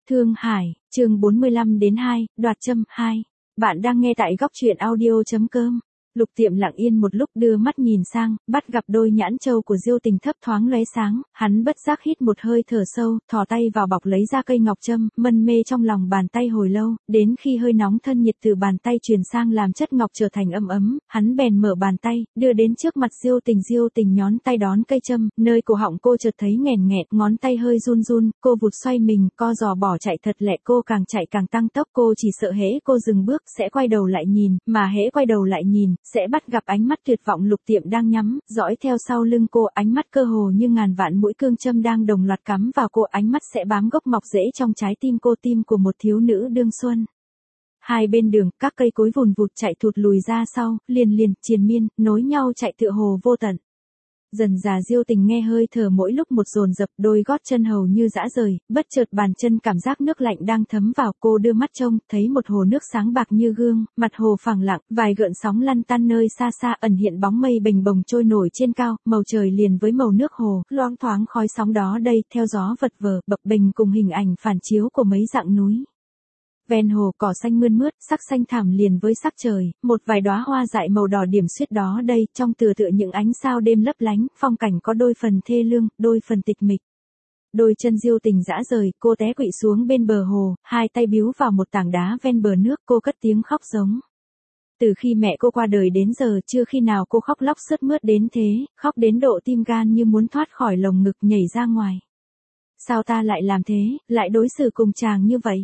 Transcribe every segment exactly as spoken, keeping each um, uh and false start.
Thương Hải, chương bốn mươi lăm đến hai, đoạt châm hai. Bạn đang nghe tại góc truyện audio.com. Lục Tiệm lặng yên một lúc đưa mắt nhìn sang, bắt gặp đôi nhãn châu của Diêu Tình thấp thoáng lóe sáng, hắn bất giác hít một hơi thở sâu, thò tay vào bọc lấy ra cây ngọc châm, mân mê trong lòng bàn tay hồi lâu, đến khi hơi nóng thân nhiệt từ bàn tay truyền sang làm chất ngọc trở thành ấm ấm, hắn bèn mở bàn tay, đưa đến trước mặt Diêu Tình. Diêu Tình nhón tay đón cây châm, nơi cổ họng cô chợt thấy nghèn nghẹt, ngón tay hơi run run, cô vụt xoay mình, co giò bỏ chạy thật lẹ, cô càng chạy càng tăng tốc, cô chỉ sợ hễ cô dừng bước sẽ quay đầu lại nhìn, mà hễ quay đầu lại nhìn, sẽ bắt gặp ánh mắt tuyệt vọng Lục Tiệm đang nhắm, dõi theo sau lưng cô, ánh mắt cơ hồ như ngàn vạn mũi cương châm đang đồng loạt cắm vào cô, ánh mắt sẽ bám gốc mọc rễ trong trái tim cô, tim của một thiếu nữ đương xuân. Hai bên đường, các cây cối vùn vụt chạy thụt lùi ra sau, liền liền, triền miên, nối nhau chạy tựa hồ vô tận. Dần dà Diêu Tình nghe hơi thở mỗi lúc một dồn dập, đôi gót chân hầu như dã rời, bất chợt bàn chân cảm giác nước lạnh đang thấm vào, cô đưa mắt trông, thấy một hồ nước sáng bạc như gương, mặt hồ phẳng lặng, vài gợn sóng lăn tăn nơi xa xa ẩn hiện bóng mây bềnh bồng trôi nổi trên cao, màu trời liền với màu nước hồ, loang thoáng khói sóng đó đây, theo gió vật vờ, bập bềnh cùng hình ảnh phản chiếu của mấy dặng núi. Ven hồ cỏ xanh mơn mướt, sắc xanh thẳm liền với sắc trời, một vài đóa hoa dại màu đỏ điểm xuyết đó đây, trong tựa tựa những ánh sao đêm lấp lánh, phong cảnh có đôi phần thê lương, đôi phần tịch mịch. Đôi chân Diêu Tình dã rời, cô té quỵ xuống bên bờ hồ, hai tay bíu vào một tảng đá ven bờ nước, cô cất tiếng khóc giống. Từ khi mẹ cô qua đời đến giờ chưa khi nào cô khóc lóc sướt mướt đến thế, khóc đến độ tim gan như muốn thoát khỏi lồng ngực nhảy ra ngoài. Sao ta lại làm thế, lại đối xử cùng chàng như vậy?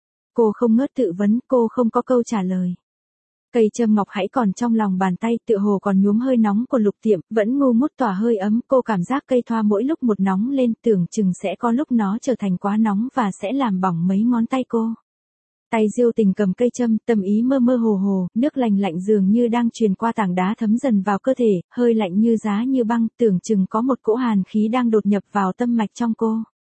Cô không ngớt tự vấn, cô không có câu trả lời. Cây châm ngọc hãy còn trong lòng bàn tay, tựa hồ còn nhuốm hơi nóng của Lục Tiệm, vẫn ngu ngút tỏa hơi ấm, cô cảm giác cây thoa mỗi lúc một nóng lên, tưởng chừng sẽ có lúc nó trở thành quá nóng và sẽ làm bỏng mấy ngón tay cô. Tay Diêu Tình cầm cây châm, tâm ý mơ mơ hồ hồ, nước lành lạnh dường như đang truyền qua tảng đá thấm dần vào cơ thể, hơi lạnh như giá như băng, tưởng chừng có một cỗ hàn khí đang đột nhập vào tâm mạch trong cô.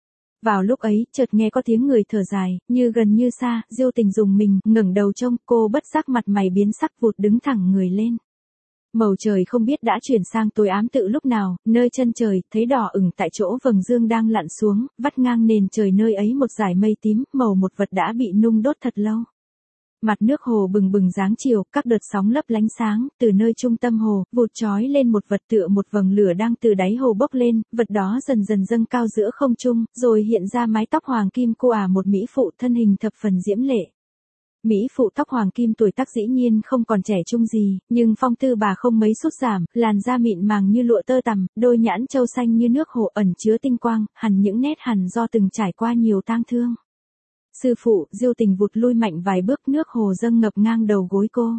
Vào lúc ấy, chợt nghe có tiếng người thở dài, như gần như xa, Diêu Tình dùng mình, ngẩng đầu trông, cô bất giác mặt mày biến sắc, vụt đứng thẳng người lên. Màu trời không biết đã chuyển sang tối ám tự lúc nào, nơi chân trời, thấy đỏ ửng tại chỗ vầng dương đang lặn xuống, vắt ngang nền trời nơi ấy một dải mây tím, màu một vật đã bị nung đốt thật lâu. Mặt nước hồ bừng bừng dáng chiều, các đợt sóng lấp lánh sáng, từ nơi trung tâm hồ, vụt chói lên một vật tựa một vầng lửa đang từ đáy hồ bốc lên, vật đó dần dần dâng cao giữa không trung, rồi hiện ra mái tóc hoàng kim cô ả một mỹ phụ thân hình thập phần diễm lệ. Mỹ phụ tóc hoàng kim tuổi tác dĩ nhiên không còn trẻ trung gì, nhưng phong tư bà không mấy sút giảm, làn da mịn màng như lụa tơ tằm, đôi nhãn châu xanh như nước hồ ẩn chứa tinh quang, hằn những nét hằn do từng trải qua nhiều tang thương. Sư phụ, Diêu Tình vụt lui mạnh vài bước, nước hồ dâng ngập ngang đầu gối cô.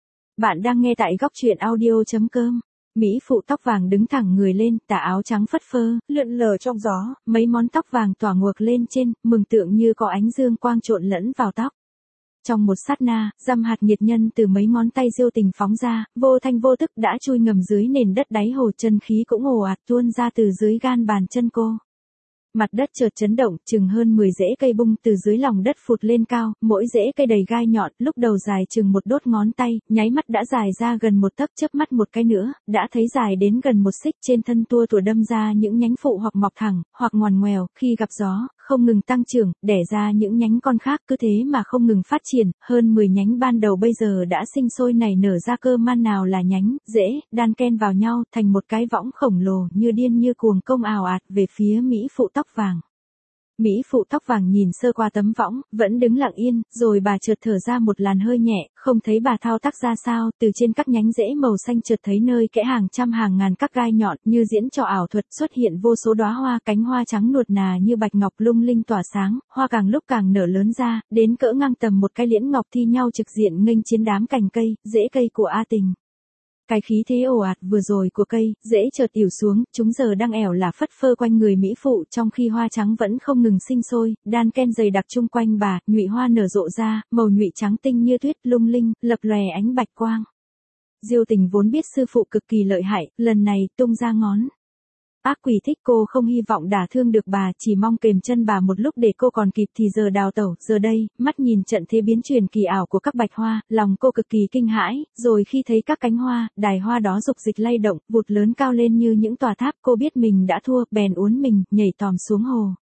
Bạn đang nghe tại góc truyện audio.com. Mỹ phụ tóc vàng đứng thẳng người lên, tà áo trắng phất phơ, lượn lờ trong gió, mấy món tóc vàng tỏa nguộc lên trên, mừng tượng như có ánh dương quang trộn lẫn vào tóc. Trong một sát na, dăm hạt nhiệt nhân từ mấy ngón tay Diêu Tình phóng ra, vô thanh vô tức đã chui ngầm dưới nền đất đáy hồ, chân khí cũng ồ ạt tuôn ra từ dưới gan bàn chân cô. Mặt đất chợt chấn động, chừng hơn mười rễ cây bung từ dưới lòng đất phụt lên cao, mỗi rễ cây đầy gai nhọn, lúc đầu dài chừng một đốt ngón tay, nháy mắt đã dài ra gần một tấc, chớp mắt một cái nữa, đã thấy dài đến gần một xích, trên thân tua tủa đâm ra những nhánh phụ hoặc mọc thẳng, hoặc ngoằn ngoèo, khi gặp gió, không ngừng tăng trưởng, đẻ ra những nhánh con khác, cứ thế mà không ngừng phát triển, hơn mười nhánh ban đầu bây giờ đã sinh sôi nảy nở ra cơ man, nào là nhánh, rễ, đan ken vào nhau, thành một cái võng khổng lồ, như điên như cuồng công ào ạt về phía Mỹ phụ tóc vàng. Mỹ phụ tóc vàng nhìn sơ qua tấm võng, vẫn đứng lặng yên, rồi bà chợt thở ra một làn hơi nhẹ, không thấy bà thao tác ra sao, từ trên các nhánh rễ màu xanh chợt thấy nơi kẽ hàng trăm hàng ngàn các gai nhọn, như diễn trò ảo thuật, xuất hiện vô số đóa hoa, cánh hoa trắng nuột nà như bạch ngọc lung linh tỏa sáng, hoa càng lúc càng nở lớn ra, đến cỡ ngang tầm một cái liễn ngọc thi nhau trực diện nghênh chiến đám cành cây, rễ cây của A Tình. Cái khí thế ồ ạt vừa rồi của cây, rễ chợt ỉu xuống, chúng giờ đang ẻo là phất phơ quanh người Mỹ phụ, trong khi hoa trắng vẫn không ngừng sinh sôi, đan ken dày đặc chung quanh bà, nhụy hoa nở rộ ra, màu nhụy trắng tinh như tuyết, lung linh, lập lòe ánh bạch quang. Diêu Tình vốn biết sư phụ cực kỳ lợi hại, lần này tung ra ngón ác quỷ thích cô không hy vọng đả thương được bà, chỉ mong kềm chân bà một lúc để cô còn kịp thì giờ đào tẩu, giờ đây, mắt nhìn trận thế biến chuyển kỳ ảo của các bạch hoa, lòng cô cực kỳ kinh hãi, rồi khi thấy các cánh hoa, đài hoa đó dục dịch lay động, vụt lớn cao lên như những tòa tháp, cô biết mình đã thua, bèn uốn mình, nhảy tòm xuống hồ.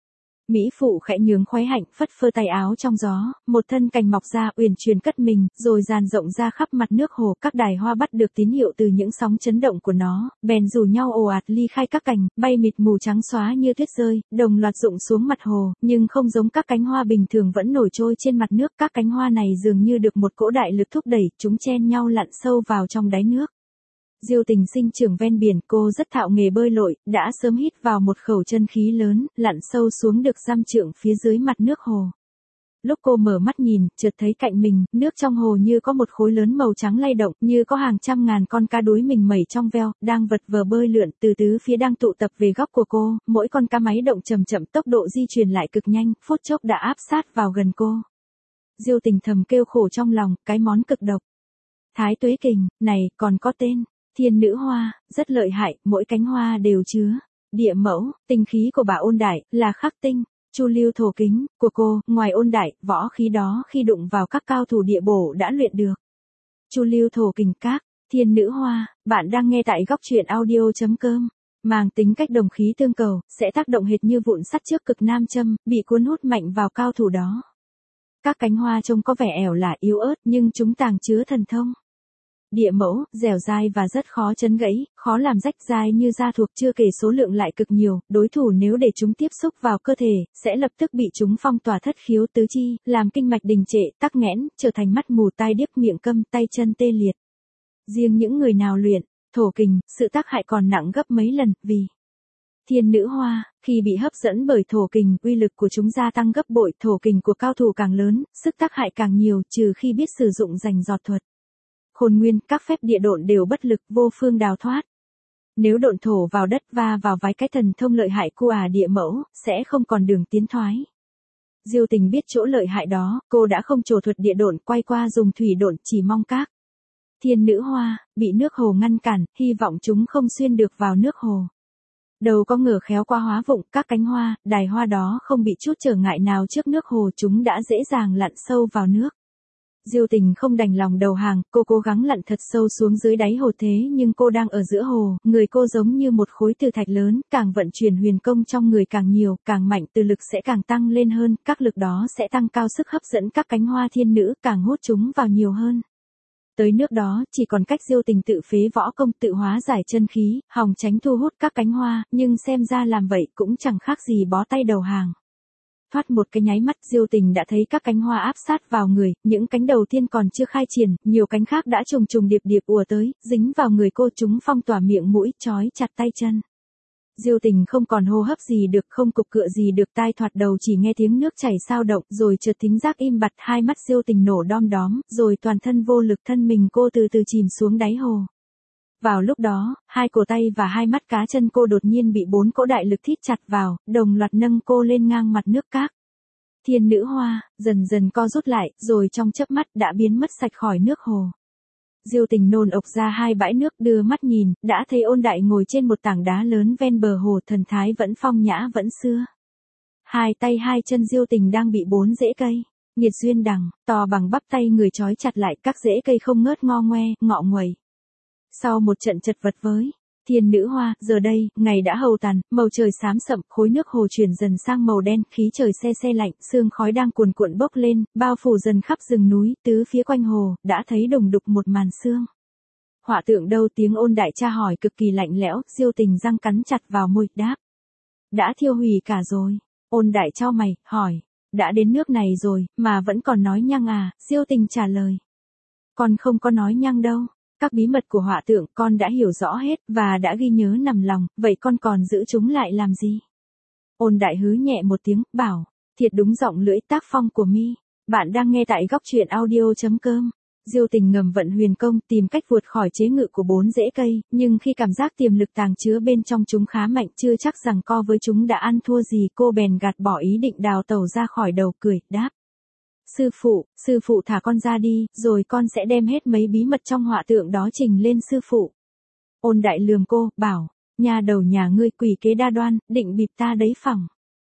Mỹ phụ khẽ nhướng khóe hạnh, phất phơ tay áo trong gió, một thân cành mọc ra uyển chuyển cất mình, rồi dàn rộng ra khắp mặt nước hồ. Các đài hoa bắt được tín hiệu từ những sóng chấn động của nó, bèn rủ nhau ồ ạt ly khai các cành, bay mịt mù trắng xóa như tuyết rơi, đồng loạt rụng xuống mặt hồ, nhưng không giống các cánh hoa bình thường vẫn nổi trôi trên mặt nước. Các cánh hoa này dường như được một cỗ đại lực thúc đẩy, chúng chen nhau lặn sâu vào trong đáy nước. Diêu Tình sinh trưởng ven biển, cô rất thạo nghề bơi lội, đã sớm hít vào một khẩu chân khí lớn, lặn sâu xuống được dăm trượng phía dưới mặt nước hồ. Lúc cô mở mắt nhìn, chợt thấy cạnh mình, nước trong hồ như có một khối lớn màu trắng lay động, như có hàng trăm ngàn con cá đuối mình mẩy trong veo, đang vật vờ bơi lượn, từ tứ phía đang tụ tập về góc của cô, mỗi con cá máy động chậm chậm, tốc độ di chuyển lại cực nhanh, phút chốc đã áp sát vào gần cô. Diêu Tình thầm kêu khổ trong lòng, cái món cực độc. Thái tuế kình, này, còn có tên. Thiên nữ hoa, rất lợi hại, mỗi cánh hoa đều chứa địa mẫu, tinh khí của bà Ôn Đại, là khắc tinh, chu lưu thổ kính, của cô, ngoài Ôn Đại, võ khí đó khi đụng vào các cao thủ địa bổ đã luyện được. Chu lưu thổ kình các, thiên nữ hoa, bạn đang nghe tại góc truyện audio.com. Mang tính cách đồng khí tương cầu, sẽ tác động hệt như vụn sắt trước cực nam châm, bị cuốn hút mạnh vào cao thủ đó. Các cánh hoa trông có vẻ ẻo lả yếu ớt nhưng chúng tàng chứa thần thông. Địa mẫu, dẻo dai và rất khó chấn gãy, khó làm rách, dai như da thuộc, chưa kể số lượng lại cực nhiều, đối thủ nếu để chúng tiếp xúc vào cơ thể, sẽ lập tức bị chúng phong tỏa thất khiếu tứ chi, làm kinh mạch đình trệ, tắc nghẽn, trở thành mắt mù tai điếc, miệng câm, tay chân tê liệt. Riêng những người nào luyện thổ kình, sự tác hại còn nặng gấp mấy lần, vì thiên nữ hoa, khi bị hấp dẫn bởi thổ kình, uy lực của chúng gia tăng gấp bội, thổ kình của cao thủ càng lớn, sức tác hại càng nhiều, trừ khi biết sử dụng rành rọt thuật. Khôn nguyên, các phép địa độn đều bất lực, vô phương đào thoát. Nếu độn thổ vào đất va vào vài cái thần thông lợi hại của à địa mẫu, sẽ không còn đường tiến thoái. Diêu Tình biết chỗ lợi hại đó, cô đã không trổ thuật địa độn, quay qua dùng thủy độn, chỉ mong các thiên nữ hoa bị nước hồ ngăn cản, hy vọng chúng không xuyên được vào nước hồ. Đầu có ngờ khéo qua hóa vụng, các cánh hoa, đài hoa đó không bị chút trở ngại nào trước nước hồ, chúng đã dễ dàng lặn sâu vào nước. Diêu Tình không đành lòng đầu hàng, cô cố gắng lặn thật sâu xuống dưới đáy hồ, thế nhưng cô đang ở giữa hồ, người cô giống như một khối từ thạch lớn, càng vận chuyển huyền công trong người càng nhiều, càng mạnh, từ lực sẽ càng tăng lên hơn, các lực đó sẽ tăng cao sức hấp dẫn các cánh hoa thiên nữ, càng hút chúng vào nhiều hơn. Tới nước đó, chỉ còn cách Diêu Tình tự phế võ công, tự hóa giải chân khí, hòng tránh thu hút các cánh hoa, nhưng xem ra làm vậy cũng chẳng khác gì bó tay đầu hàng. Thoát một cái nháy mắt, Diêu Tình đã thấy các cánh hoa áp sát vào người, những cánh đầu tiên còn chưa khai triển, nhiều cánh khác đã trùng trùng điệp điệp ùa tới, dính vào người cô, chúng phong tỏa miệng mũi, trói chặt tay chân. Diêu Tình không còn hô hấp gì được, không cục cựa gì được, tai thoạt đầu chỉ nghe tiếng nước chảy sao động, rồi chợt thính giác im bặt, hai mắt Diêu Tình nổ đom đóm, rồi toàn thân vô lực, thân mình cô từ từ chìm xuống đáy hồ. Vào lúc đó, hai cổ tay và hai mắt cá chân cô đột nhiên bị bốn cỗ đại lực thít chặt vào, đồng loạt nâng cô lên ngang mặt nước các. Thiên nữ hoa, dần dần co rút lại, rồi trong chớp mắt đã biến mất sạch khỏi nước hồ. Diêu Tình nôn ộc ra hai bãi nước, đưa mắt nhìn, đã thấy Ôn Đại ngồi trên một tảng đá lớn ven bờ hồ, thần thái vẫn phong nhã vẫn xưa. Hai tay hai chân Diêu Tình đang bị bốn rễ cây nghiệt duyên đằng, to bằng bắp tay người trói chặt lại, các rễ cây không ngớt ngo ngoe, ngọ nguậy. Sau một trận chật vật với thiên nữ hoa, giờ đây, ngày đã hầu tàn, màu trời xám sậm, khối nước hồ chuyển dần sang màu đen, khí trời se se lạnh, sương khói đang cuồn cuộn bốc lên, bao phủ dần khắp rừng núi, tứ phía quanh hồ, đã thấy đùng đục một màn sương. Họa tượng đâu, tiếng Ôn Đại tra hỏi cực kỳ lạnh lẽo, Diêu Tình răng cắn chặt vào môi, đáp. Đã thiêu hủy cả rồi. Ôn Đại chau mày, hỏi. Đã đến nước này rồi, mà vẫn còn nói nhăng à, Diêu Tình trả lời. Con không có nói nhăng đâu. Các bí mật của họa tượng con đã hiểu rõ hết, và đã ghi nhớ nằm lòng, vậy con còn giữ chúng lại làm gì? Ôn Đại hứ nhẹ một tiếng, bảo, thiệt đúng giọng lưỡi tác phong của mi. Bạn đang nghe tại góc truyện audio.com. Diêu Tình ngầm vận huyền công, tìm cách vượt khỏi chế ngự của bốn rễ cây, nhưng khi cảm giác tiềm lực tàng chứa bên trong chúng khá mạnh, chưa chắc rằng co với chúng đã ăn thua gì, cô bèn gạt bỏ ý định đào tẩu ra khỏi đầu, cười, đáp. Sư phụ, sư phụ thả con ra đi, rồi con sẽ đem hết mấy bí mật trong họa tượng đó trình lên sư phụ. Ôn Đại lườm cô, bảo, nhà đầu nhà ngươi quỷ kế đa đoan, định bịp ta đấy phẳng.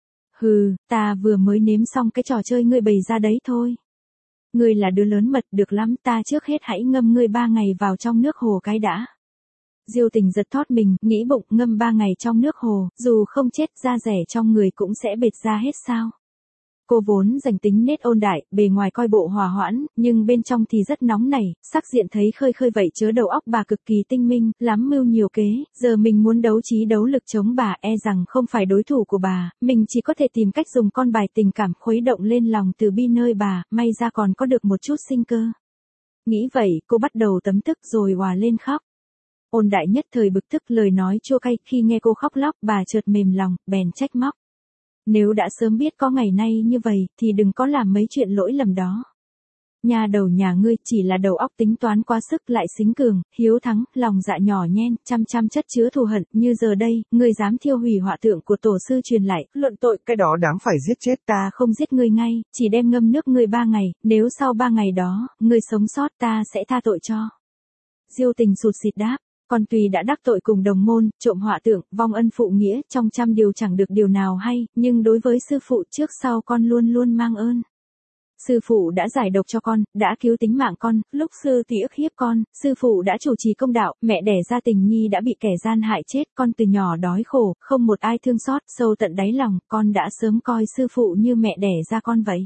Hừ, ta vừa mới nếm xong cái trò chơi ngươi bày ra đấy thôi. Ngươi là đứa lớn mật, được lắm, ta trước hết hãy ngâm ngươi ba ngày vào trong nước hồ cái đã. Diêu Tình giật thót mình, nghĩ bụng ngâm ba ngày trong nước hồ, dù không chết da rẻ trong người cũng sẽ bệt ra hết sao. Cô vốn dành tính nết ôn đại, bề ngoài coi bộ hòa hoãn, nhưng bên trong thì rất nóng nảy, sắc diện thấy khơi khơi vậy chớ đầu óc bà cực kỳ tinh minh, lắm mưu nhiều kế, giờ mình muốn đấu trí đấu lực chống bà e rằng không phải đối thủ của bà, mình chỉ có thể tìm cách dùng con bài tình cảm khuấy động lên lòng từ bi nơi bà, may ra còn có được một chút sinh cơ. Nghĩ vậy, cô bắt đầu tấm tức rồi òa lên khóc. Ôn đại nhất thời bực tức lời nói chua cay, khi nghe cô khóc lóc bà chợt mềm lòng, bèn trách móc. Nếu đã sớm biết có ngày nay như vậy, thì đừng có làm mấy chuyện lỗi lầm đó. Nhà đầu nhà ngươi chỉ là đầu óc tính toán quá sức lại xính cường, hiếu thắng, lòng dạ nhỏ nhen, chăm chăm chất chứa thù hận, như giờ đây, ngươi dám thiêu hủy họa tượng của tổ sư truyền lại, luận tội, cái đó đáng phải giết chết. Ta không giết ngươi ngay, chỉ đem ngâm nước ngươi ba ngày, nếu sau ba ngày đó, ngươi sống sót ta sẽ tha tội cho. Diêu Tình sụt sịt đáp. Con tuy đã đắc tội cùng đồng môn, trộm họa tượng, vong ân phụ nghĩa, trong trăm điều chẳng được điều nào hay, nhưng đối với sư phụ trước sau con luôn luôn mang ơn. Sư phụ đã giải độc cho con, đã cứu tính mạng con, lúc sư tỷ ức hiếp con, sư phụ đã chủ trì công đạo, mẹ đẻ ra Tình Nhi đã bị kẻ gian hại chết, con từ nhỏ đói khổ, không một ai thương xót, sâu tận đáy lòng, con đã sớm coi sư phụ như mẹ đẻ ra con vậy.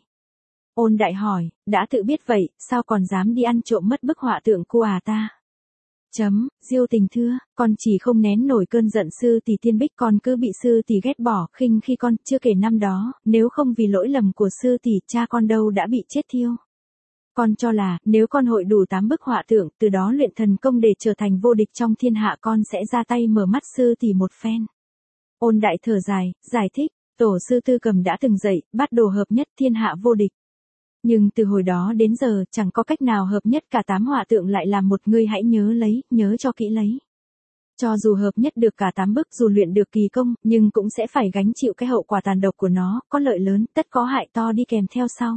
Ôn đại hỏi, đã tự biết vậy, sao còn dám đi ăn trộm mất bức họa tượng của à ta? Chấm, Diêu Tình thưa, con chỉ không nén nổi cơn giận sư tỷ Tiên Bích, con cứ bị sư tỷ ghét bỏ, khinh khi con, chưa kể năm đó, nếu không vì lỗi lầm của sư tỷ, cha con đâu đã bị chết thiêu. Con cho là, nếu con hội đủ tám bức họa tượng, từ đó luyện thần công để trở thành vô địch trong thiên hạ, con sẽ ra tay mở mắt sư tỷ một phen. Ôn đại thở dài, giải thích, tổ sư Tư Cầm đã từng dạy, bát đồ hợp nhất thiên hạ vô địch. Nhưng từ hồi đó đến giờ, chẳng có cách nào hợp nhất cả tám họa tượng lại làm một, ngươi hãy nhớ lấy, nhớ cho kỹ lấy. Cho dù hợp nhất được cả tám bức, dù luyện được kỳ công, nhưng cũng sẽ phải gánh chịu cái hậu quả tàn độc của nó, có lợi lớn, tất có hại to đi kèm theo sau.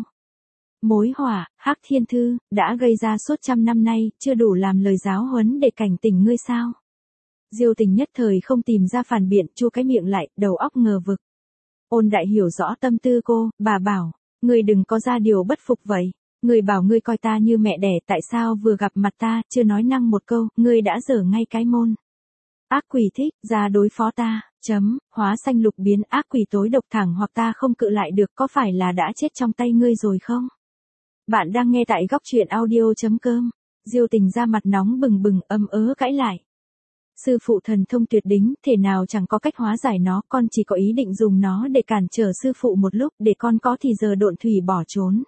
Mối họa, Hắc Thiên Thư, đã gây ra suốt trăm năm nay, chưa đủ làm lời giáo huấn để cảnh tỉnh ngươi sao? Diêu Tình nhất thời không tìm ra phản biện, chu cái miệng lại, đầu óc ngờ vực. Ôn đại hiểu rõ tâm tư cô, bà bảo. Ngươi đừng có ra điều bất phục vậy. Ngươi bảo ngươi coi ta như mẹ đẻ, tại sao vừa gặp mặt ta, chưa nói năng một câu, ngươi đã dở ngay cái môn. Ác quỷ thích, ra đối phó ta, chấm, hóa xanh lục biến, ác quỷ tối độc thẳng hoặc ta không cự lại được, có phải là đã chết trong tay ngươi rồi không? Bạn đang nghe tại góc truyện audio chấm com. Diêu Tình ra mặt nóng bừng bừng, ầm ớ cãi lại. Sư phụ thần thông tuyệt đỉnh, thể nào chẳng có cách hóa giải nó, con chỉ có ý định dùng nó để cản trở sư phụ một lúc, để con có thì giờ độn thủy bỏ trốn.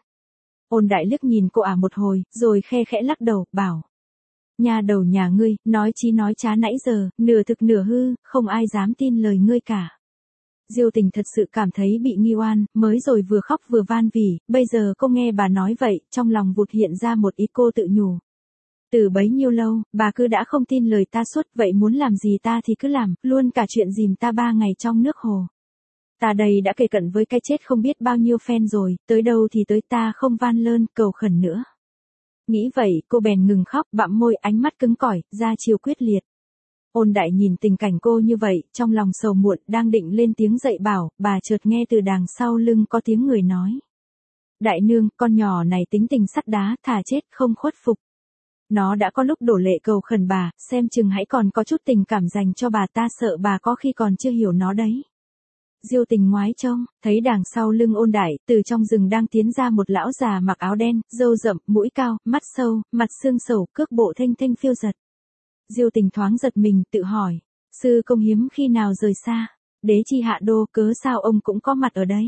Ôn đại liếc nhìn cô ả một hồi, rồi khe khẽ lắc đầu, bảo. Nhà đầu nhà ngươi, nói chí nói trá nãy giờ, nửa thực nửa hư, không ai dám tin lời ngươi cả. Diêu Tình thật sự cảm thấy bị nghi oan, mới rồi vừa khóc vừa van vỉ, bây giờ cô nghe bà nói vậy, trong lòng vụt hiện ra một ý, cô tự nhủ. Từ bấy nhiêu lâu, bà cứ đã không tin lời ta suốt, vậy muốn làm gì ta thì cứ làm, luôn cả chuyện dìm ta ba ngày trong nước hồ. Ta đây đã kề cận với cái chết không biết bao nhiêu phen rồi, tới đâu thì tới, ta không van lơn, cầu khẩn nữa. Nghĩ vậy, cô bèn ngừng khóc, bặm môi, ánh mắt cứng cỏi, ra chiều quyết liệt. Ôn đại nhìn tình cảnh cô như vậy, trong lòng sầu muộn, đang định lên tiếng dạy bảo, bà chợt nghe từ đằng sau lưng có tiếng người nói. Đại nương, con nhỏ này tính tình sắt đá, thà chết không khuất phục. Nó đã có lúc đổ lệ cầu khẩn bà, xem chừng hãy còn có chút tình cảm dành cho bà, ta sợ bà có khi còn chưa hiểu nó đấy. Diêu Tình ngoái trông, thấy đằng sau lưng ôn đại, từ trong rừng đang tiến ra một lão già mặc áo đen, râu rậm, mũi cao, mắt sâu, mặt xương sầu, cước bộ thênh thênh phiêu giật. Diêu Tình thoáng giật mình, tự hỏi, sư công hiếm khi nào rời xa, đế chi hạ đô, cớ sao ông cũng có mặt ở đây.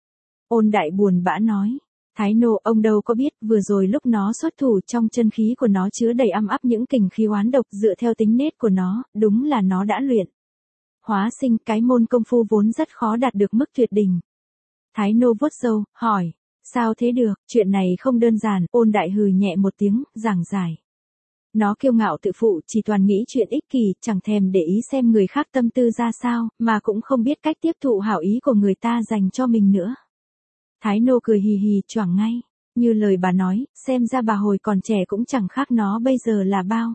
Ôn đại buồn bã nói. Thái nô, ông đâu có biết, vừa rồi lúc nó xuất thủ, trong chân khí của nó chứa đầy âm áp những kình khí oán độc, dựa theo tính nết của nó, đúng là nó đã luyện. Hóa sinh, cái môn công phu vốn rất khó đạt được mức tuyệt đỉnh. Thái nô vuốt râu, hỏi, sao thế được, chuyện này không đơn giản, ôn đại hừ nhẹ một tiếng, giảng giải. Nó kiêu ngạo tự phụ, chỉ toàn nghĩ chuyện ích kỷ, chẳng thèm để ý xem người khác tâm tư ra sao, mà cũng không biết cách tiếp thụ hảo ý của người ta dành cho mình nữa. Thái nô cười hì hì, choảng ngay. Như lời bà nói, xem ra bà hồi còn trẻ cũng chẳng khác nó bây giờ là bao.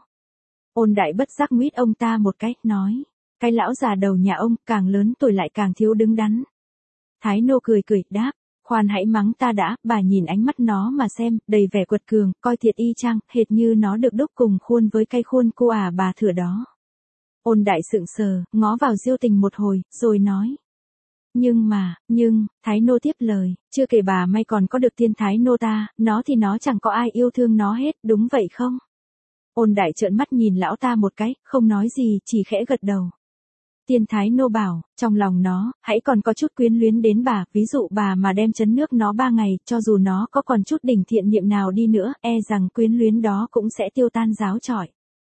Ôn đại bất giác nguyết ông ta một cái, nói. Cái lão già đầu nhà ông, càng lớn tuổi lại càng thiếu đứng đắn. Thái nô cười cười, đáp. Khoan hãy mắng ta đã, bà nhìn ánh mắt nó mà xem, đầy vẻ quật cường, coi thiệt y chang, hệt như nó được đúc cùng khuôn với cây khuôn cô à bà thửa đó. Ôn Đại sững sờ, ngó vào Diêu Tình một hồi, rồi nói. Nhưng mà, nhưng, Thái Nô tiếp lời, chưa kể bà may còn có được tiên Thái Nô ta, nó thì nó chẳng có ai yêu thương nó hết, đúng vậy không? Ôn Đại trợn mắt nhìn lão ta một cái, không nói gì, chỉ khẽ gật đầu. Tiên Thái Nô bảo, trong lòng nó, hãy còn có chút quyến luyến đến bà, ví dụ bà mà đem chấn nước nó ba ngày, cho dù nó có còn chút đỉnh thiện niệm nào đi nữa, e rằng quyến luyến đó cũng sẽ tiêu tan ráo chọi.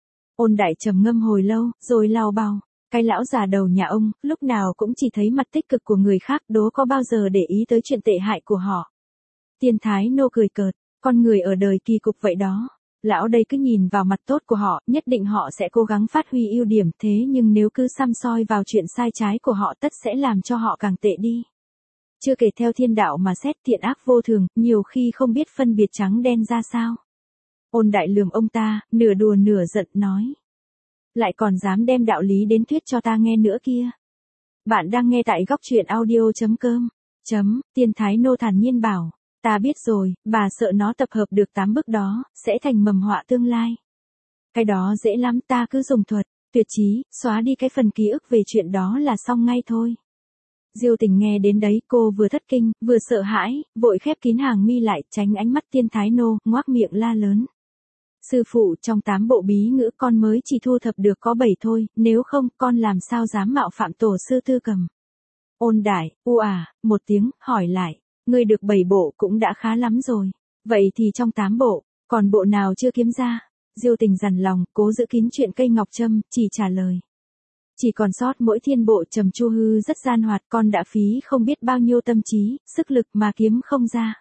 Ôn Đại trầm ngâm hồi lâu, rồi lau bao. Cái lão già đầu nhà ông, lúc nào cũng chỉ thấy mặt tích cực của người khác, đố có bao giờ để ý tới chuyện tệ hại của họ. Tiên Thái Nô cười cợt, con người ở đời kỳ cục vậy đó. Lão đây cứ nhìn vào mặt tốt của họ, nhất định họ sẽ cố gắng phát huy ưu điểm, thế nhưng nếu cứ săm soi vào chuyện sai trái của họ tất sẽ làm cho họ càng tệ đi. Chưa kể theo thiên đạo mà xét thiện ác vô thường, nhiều khi không biết phân biệt trắng đen ra sao. Ôn Đại lườm ông ta, nửa đùa nửa giận, nói. Lại còn dám đem đạo lý đến thuyết cho ta nghe nữa kia. Bạn đang nghe tại góc truyện audio.com. Chấm, Tiên Thái Nô thản nhiên bảo. Ta biết rồi, bà sợ nó tập hợp được tám bước đó, sẽ thành mầm họa tương lai. Cái đó dễ lắm, ta cứ dùng thuật, tuyệt chí, xóa đi cái phần ký ức về chuyện đó là xong ngay thôi. Diêu Tình nghe đến đấy, cô vừa thất kinh, vừa sợ hãi, vội khép kín hàng mi lại, tránh ánh mắt Tiên Thái Nô, ngoác miệng la lớn. Sư phụ, trong tám bộ bí ngữ con mới chỉ thu thập được có bảy thôi, nếu không, con làm sao dám mạo phạm tổ sư Tư Cầm. Ôn Đại, u à, một tiếng, hỏi lại. Ngươi được bảy bộ cũng đã khá lắm rồi. Vậy thì trong tám bộ, còn bộ nào chưa kiếm ra? Diêu Tình dằn lòng, cố giữ kín chuyện cây ngọc trâm, chỉ trả lời. Chỉ còn sót mỗi thiên bộ Trầm Chu Hư rất gian hoạt, con đã phí không biết bao nhiêu tâm trí, sức lực mà kiếm không ra.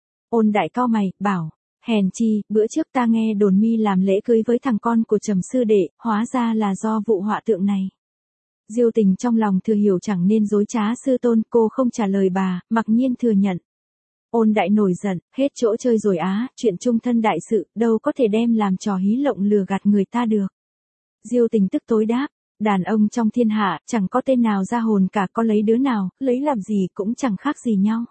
Ôn Đại cau mày, bảo, hèn chi, bữa trước ta nghe đồn mi làm lễ cưới với thằng con của Trầm sư đệ, hóa ra là do vụ họa tượng này. Diêu Tình trong lòng thừa hiểu chẳng nên dối trá sư tôn, cô không trả lời bà, mặc nhiên thừa nhận. Ôn Đại nổi giận, hết chỗ chơi rồi á, chuyện chung thân đại sự, đâu có thể đem làm trò hí lộng lừa gạt người ta được. Diêu Tình tức tối đáp, đàn ông trong thiên hạ, chẳng có tên nào ra hồn cả, có lấy đứa nào, lấy làm gì cũng chẳng khác gì nhau.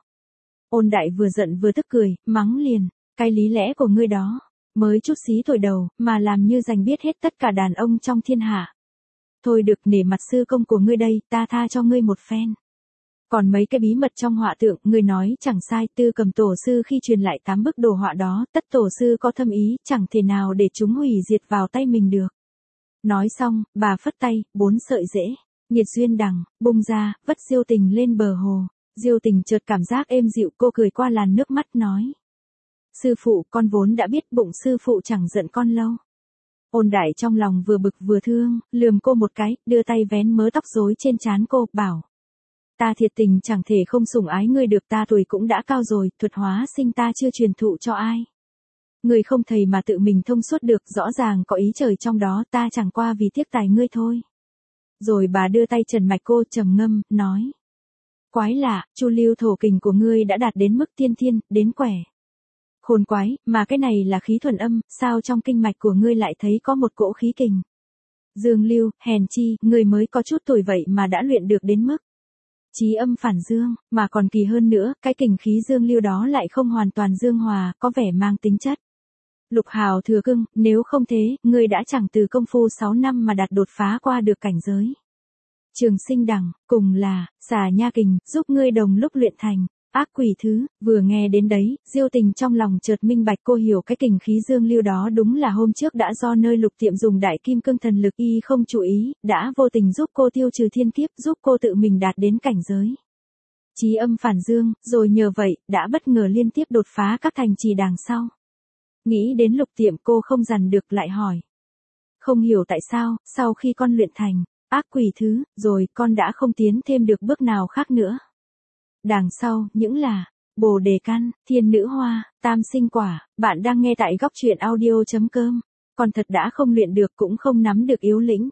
Ôn Đại vừa giận vừa tức cười, mắng liền, cái lý lẽ của ngươi đó, mới chút xí thổi đầu, mà làm như giành biết hết tất cả đàn ông trong thiên hạ. Thôi được, nể mặt sư công của ngươi đây, ta tha cho ngươi một phen. Còn mấy cái bí mật trong họa tượng, ngươi nói chẳng sai, Tư Cầm tổ sư khi truyền lại tám bức đồ họa đó, tất tổ sư có thâm ý, chẳng thể nào để chúng hủy diệt vào tay mình được. Nói xong, bà phất tay, bốn sợi rễ, nhiệt duyên đằng, bung ra, vất Diêu Tình lên bờ hồ. Diêu Tình chợt cảm giác êm dịu, cô cười qua làn nước mắt nói. Sư phụ, con vốn đã biết bụng sư phụ chẳng giận con lâu. Ôn Đại trong lòng vừa bực vừa thương, lườm cô một cái, đưa tay vén mớ tóc rối trên trán cô, bảo. Ta thiệt tình chẳng thể không sủng ái ngươi được, ta tuổi cũng đã cao rồi, thuật hóa sinh ta chưa truyền thụ cho ai. Ngươi không thầy mà tự mình thông suốt được, rõ ràng có ý trời trong đó, ta chẳng qua vì tiếc tài ngươi thôi. Rồi bà đưa tay trần mạch cô, trầm ngâm, nói. Quái lạ, chu lưu thổ kình của ngươi đã đạt đến mức tiên thiên, đến quẻ. Khôn quái, mà cái này là khí thuần âm, sao trong kinh mạch của ngươi lại thấy có một cỗ khí kình? Dương lưu, hèn chi, ngươi mới có chút tuổi vậy mà đã luyện được đến mức chí âm phản dương, mà còn kỳ hơn nữa, cái kình khí dương lưu đó lại không hoàn toàn dương hòa, có vẻ mang tính chất lục hào thừa cưng, nếu không thế, ngươi đã chẳng từ công phu sáu năm mà đạt đột phá qua được cảnh giới. Trường sinh đằng, cùng là, xà nha kình, giúp ngươi đồng lúc luyện thành. Ác quỷ thứ, vừa nghe đến đấy, Diêu Tình trong lòng chợt minh bạch, cô hiểu cái kình khí dương lưu đó đúng là hôm trước đã do nơi Lục Tiệm dùng đại kim cương thần lực y không chú ý, đã vô tình giúp cô tiêu trừ thiên kiếp, giúp cô tự mình đạt đến cảnh giới chí âm phản dương, rồi nhờ vậy, đã bất ngờ liên tiếp đột phá các thành trì đằng sau. Nghĩ đến Lục Tiệm, cô không dằn được lại hỏi. Không hiểu tại sao, sau khi con luyện thành ác quỷ thứ, rồi con đã không tiến thêm được bước nào khác nữa. Đằng sau, những là Bồ Đề Căn, Thiên Nữ Hoa, Tam Sinh Quả. Bạn đang nghe tại góc truyện audio.com. Con thật đã không luyện được cũng không nắm được yếu lĩnh.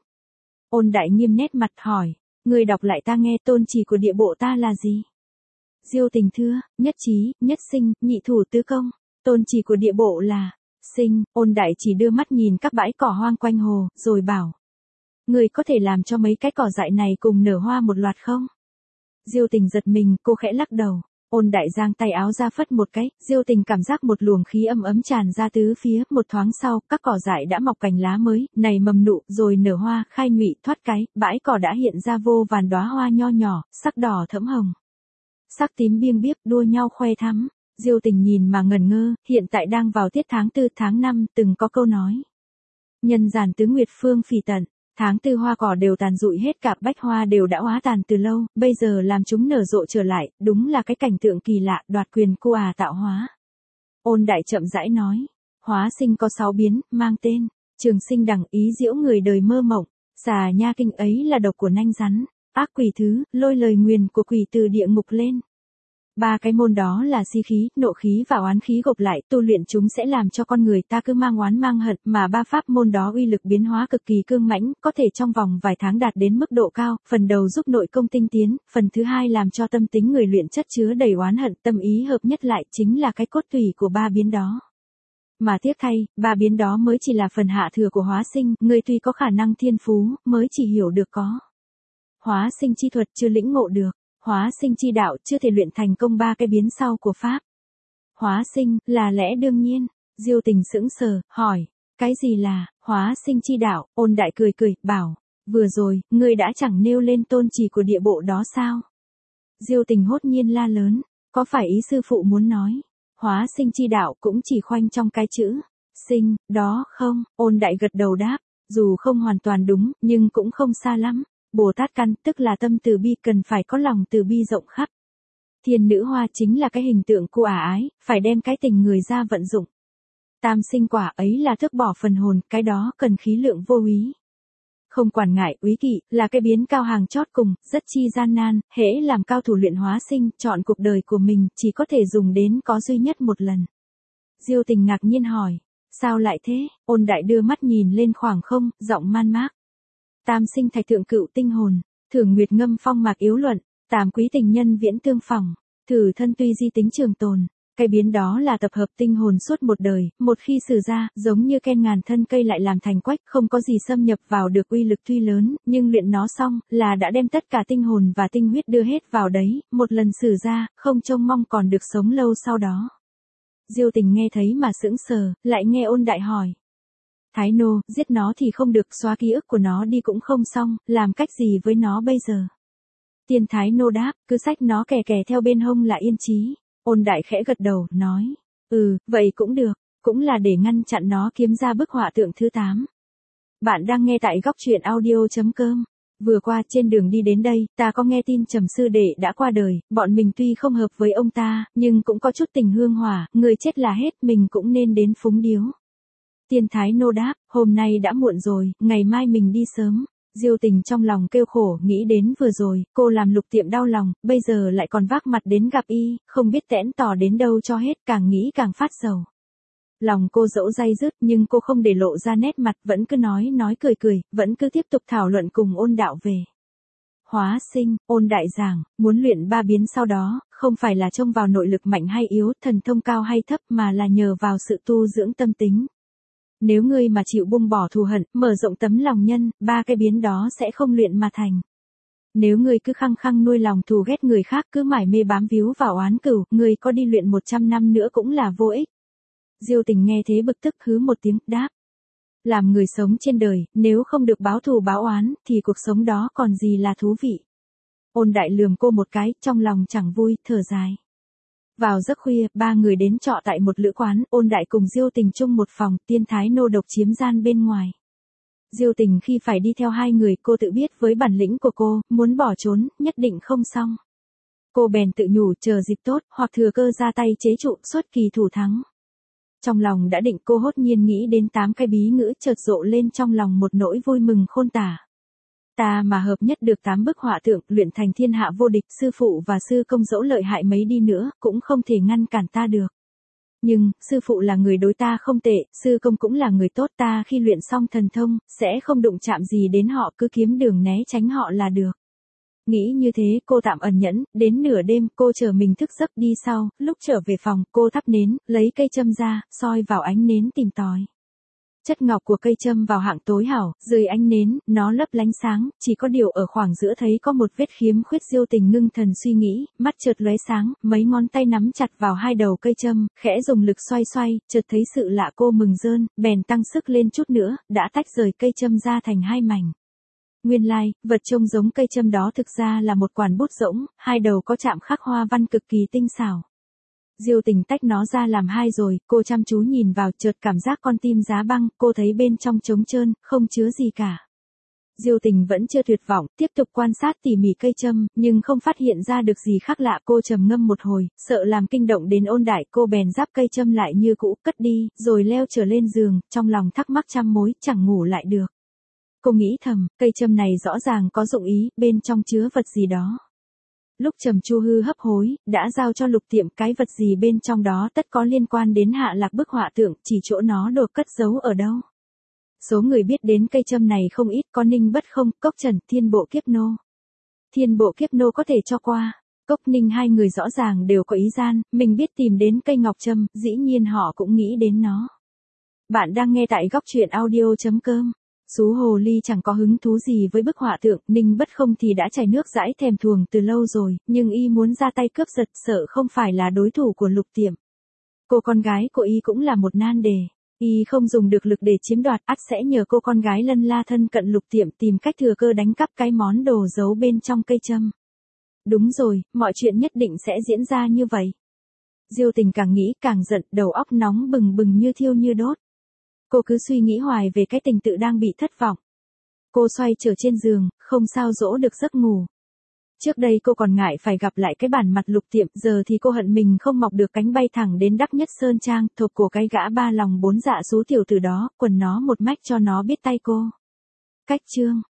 Ôn Đại nghiêm nét mặt hỏi, người đọc lại ta nghe, tôn chỉ của địa bộ ta là gì? Diêu Tình thưa, nhất trí, nhất sinh, nhị thủ tứ công. Tôn chỉ của địa bộ là sinh. Ôn Đại chỉ đưa mắt nhìn các bãi cỏ hoang quanh hồ, rồi bảo. Người có thể làm cho mấy cái cỏ dại này cùng nở hoa một loạt không? Diêu Tình giật mình, cô khẽ lắc đầu. Ôn Đại giang tay áo ra phất một cái, Diêu Tình cảm giác một luồng khí âm ấm tràn ra tứ phía, một thoáng sau, các cỏ dại đã mọc cành lá mới, này mầm nụ, rồi nở hoa, khai nhụy, thoát cái, bãi cỏ đã hiện ra vô vàn đóa hoa nho nhỏ, sắc đỏ thẫm hồng, sắc tím biêng biếc đua nhau khoe thắm. Diêu Tình nhìn mà ngẩn ngơ, hiện tại đang vào tiết tháng tư tháng năm, từng có câu nói. Nhân gian tứ nguyệt phương phì tận, tháng tư hoa cỏ đều tàn rụi hết, cả bách hoa đều đã hóa tàn từ lâu, bây giờ làm chúng nở rộ trở lại, đúng là cái cảnh tượng kỳ lạ, đoạt quyền cô à tạo hóa. Ôn Đại chậm rãi nói, hóa sinh có sáu biến, mang tên, trường sinh đẳng, ý diễu người đời mơ mộng, xà nha kinh ấy là độc của nanh rắn, ác quỷ thứ, lôi lời nguyền của quỷ từ địa ngục lên. Ba cái môn đó là si khí, nộ khí và oán khí gộp lại, tu luyện chúng sẽ làm cho con người ta cứ mang oán mang hận, mà ba pháp môn đó uy lực biến hóa cực kỳ cương mãnh, có thể trong vòng vài tháng đạt đến mức độ cao, phần đầu giúp nội công tinh tiến, phần thứ hai làm cho tâm tính người luyện chất chứa đầy oán hận, tâm ý hợp nhất lại chính là cái cốt tủy của ba biến đó. Mà tiếc thay, ba biến đó mới chỉ là phần hạ thừa của hóa sinh, người tuy có khả năng thiên phú, mới chỉ hiểu được có. Hóa sinh chi thuật chưa lĩnh ngộ được. Hóa sinh chi đạo chưa thể luyện thành công ba cái biến sau của Pháp. Hóa sinh, là lẽ đương nhiên. Diêu Tình sững sờ, hỏi, cái gì là, hóa sinh chi đạo? Ôn Đại cười cười, bảo, vừa rồi, ngươi đã chẳng nêu lên tôn chỉ của địa bộ đó sao? Diêu Tình hốt nhiên la lớn, có phải ý sư phụ muốn nói, hóa sinh chi đạo cũng chỉ khoanh trong cái chữ, sinh, đó không? Ôn Đại gật đầu đáp, dù không hoàn toàn đúng, nhưng cũng không xa lắm. Bồ Tát căn, tức là tâm từ bi, cần phải có lòng từ bi rộng khắp. Thiên nữ hoa chính là cái hình tượng cô ả ái, phải đem cái tình người ra vận dụng. Tam sinh quả ấy là thức bỏ phần hồn, cái đó cần khí lượng vô úy. Không quản ngại, úy kỵ, là cái biến cao hàng chót cùng, rất chi gian nan, hễ làm cao thủ luyện hóa sinh, chọn cuộc đời của mình, chỉ có thể dùng đến có duy nhất một lần. Diêu Tình ngạc nhiên hỏi, sao lại thế? Ôn Đại đưa mắt nhìn lên khoảng không, giọng man mác. Tam sinh thạch thượng cựu tinh hồn, thưởng nguyệt ngâm phong mạc yếu luận, tam quý tình nhân viễn tương phỏng, thử thân tuy di tính trường tồn. Cái biến đó là tập hợp tinh hồn suốt một đời, một khi sử ra, giống như ken ngàn thân cây lại làm thành quách, không có gì xâm nhập vào được, uy lực tuy lớn, nhưng luyện nó xong, là đã đem tất cả tinh hồn và tinh huyết đưa hết vào đấy, một lần sử ra, không trông mong còn được sống lâu sau đó. Diêu Tình nghe thấy mà sững sờ, lại nghe Ôn Đại hỏi. Thái nô, giết nó thì không được, xóa ký ức của nó đi cũng không xong, làm cách gì với nó bây giờ? Tiên Thái nô đáp, cứ xách nó kè kè theo bên hông là yên chí. Ôn Đại khẽ gật đầu, nói, ừ, vậy cũng được, cũng là để ngăn chặn nó kiếm ra bức họa tượng thứ tám. Bạn đang nghe tại góc truyện audio.com. Vừa qua trên đường đi đến đây, ta có nghe tin Trầm sư đệ đã qua đời, bọn mình tuy không hợp với ông ta, nhưng cũng có chút tình hương hỏa, người chết là hết, mình cũng nên đến phúng điếu. Tiên Thái nô đáp, hôm nay đã muộn rồi, ngày mai mình đi sớm. Diêu Tình trong lòng kêu khổ, nghĩ đến vừa rồi, cô làm Lục Tiệm đau lòng, bây giờ lại còn vác mặt đến gặp y, không biết tẽn tỏ đến đâu cho hết, càng nghĩ càng phát sầu. Lòng cô dẫu day dứt, nhưng cô không để lộ ra nét mặt, vẫn cứ nói nói cười cười, vẫn cứ tiếp tục thảo luận cùng Ôn Đạo về hóa sinh. Ôn Đại giảng, muốn luyện ba biến sau đó, không phải là trông vào nội lực mạnh hay yếu, thần thông cao hay thấp, mà là nhờ vào sự tu dưỡng tâm tính. Nếu ngươi mà chịu buông bỏ thù hận, mở rộng tấm lòng nhân, ba cái biến đó sẽ không luyện mà thành. Nếu ngươi cứ khăng khăng nuôi lòng thù ghét người khác, cứ mải mê bám víu vào oán cừu, ngươi có đi luyện một trăm năm nữa cũng là vô ích. Diêu Tình nghe thế bực tức hứ một tiếng, đáp. Làm người sống trên đời, nếu không được báo thù báo oán, thì cuộc sống đó còn gì là thú vị. Ôn Đại lườm cô một cái, trong lòng chẳng vui, thở dài. Vào giấc khuya, ba người đến trọ tại một lữ quán, Ôn Đại cùng Diêu Tình chung một phòng, Tiên Thái nô độc chiếm gian bên ngoài. Diêu Tình khi phải đi theo hai người, cô tự biết với bản lĩnh của cô, muốn bỏ trốn, nhất định không xong. Cô bèn tự nhủ chờ dịp tốt, hoặc thừa cơ ra tay chế trụ, xuất kỳ thủ thắng. Trong lòng đã định, cô hốt nhiên nghĩ đến tám cái bí ngữ, chợt rộ lên trong lòng một nỗi vui mừng khôn tả. Ta mà hợp nhất được tám bức họa tượng, luyện thành thiên hạ vô địch, sư phụ và sư công dẫu lợi hại mấy đi nữa, cũng không thể ngăn cản ta được. Nhưng, sư phụ là người đối ta không tệ, sư công cũng là người tốt, ta khi luyện xong thần thông, sẽ không đụng chạm gì đến họ, cứ kiếm đường né tránh họ là được. Nghĩ như thế, cô tạm ẩn nhẫn, đến nửa đêm, cô chờ mình thức giấc đi sau, lúc trở về phòng, cô thắp nến, lấy cây châm ra, soi vào ánh nến tìm tòi. Chất ngọc của cây châm vào hạng tối hảo, dưới ánh nến, nó lấp lánh sáng, chỉ có điều ở khoảng giữa thấy có một vết khiếm khuyết. Diêu Tình ngưng thần suy nghĩ, mắt chợt lóe sáng, mấy ngón tay nắm chặt vào hai đầu cây châm, khẽ dùng lực xoay xoay, chợt thấy sự lạ cô mừng rơn, bèn tăng sức lên chút nữa, đã tách rời cây châm ra thành hai mảnh. Nguyên lai, like, vật trông giống cây châm đó thực ra là một quản bút rỗng, hai đầu có chạm khắc hoa văn cực kỳ tinh xảo. Diêu Tình tách nó ra làm hai rồi, cô chăm chú nhìn vào, chợt cảm giác con tim giá băng, cô thấy bên trong trống trơn, không chứa gì cả. Diêu Tình vẫn chưa tuyệt vọng, tiếp tục quan sát tỉ mỉ cây châm, nhưng không phát hiện ra được gì khác lạ. Cô trầm ngâm một hồi, sợ làm kinh động đến Ôn Đại, cô bèn giáp cây châm lại như cũ, cất đi, rồi leo trở lên giường, trong lòng thắc mắc trăm mối, chẳng ngủ lại được. Cô nghĩ thầm, cây châm này rõ ràng có dụng ý, bên trong chứa vật gì đó. Lúc Trầm Chu Hư hấp hối, đã giao cho Lục Tiệm cái vật gì bên trong đó tất có liên quan đến Hạ Lạc bức họa tượng, chỉ chỗ nó được cất giấu ở đâu. Số người biết đến cây châm này không ít, có Ninh Bất Không, Cốc Trần, Thiên Bộ Kiếp Nô. Thiên Bộ Kiếp Nô có thể cho qua, Cốc Ninh hai người rõ ràng đều có ý gian, mình biết tìm đến cây ngọc châm, dĩ nhiên họ cũng nghĩ đến nó. Bạn đang nghe tại góc truyện audio chấm com. Sú Hồ Ly chẳng có hứng thú gì với bức họa tượng, Ninh Bất Không thì đã chảy nước dãi thèm thuồng từ lâu rồi, nhưng y muốn ra tay cướp giật, sợ không phải là đối thủ của Lục Tiệm. Cô con gái của y cũng là một nan đề, y không dùng được lực để chiếm đoạt, ắt sẽ nhờ cô con gái lân la thân cận Lục Tiệm tìm cách thừa cơ đánh cắp cái món đồ giấu bên trong cây châm. Đúng rồi, mọi chuyện nhất định sẽ diễn ra như vậy. Diêu Tình càng nghĩ càng giận, đầu óc nóng bừng bừng như thiêu như đốt. Cô cứ suy nghĩ hoài về cái tình tự đang bị thất vọng. Cô xoay trở trên giường, không sao dỗ được giấc ngủ. Trước đây cô còn ngại phải gặp lại cái bản mặt Lục Tiệm, giờ thì cô hận mình không mọc được cánh bay thẳng đến Đắc Nhất Sơn Trang, thộp cổ cái gã ba lòng bốn dạ xú tiểu từ đó, quần nó một mách cho nó biết tay cô. Cách chương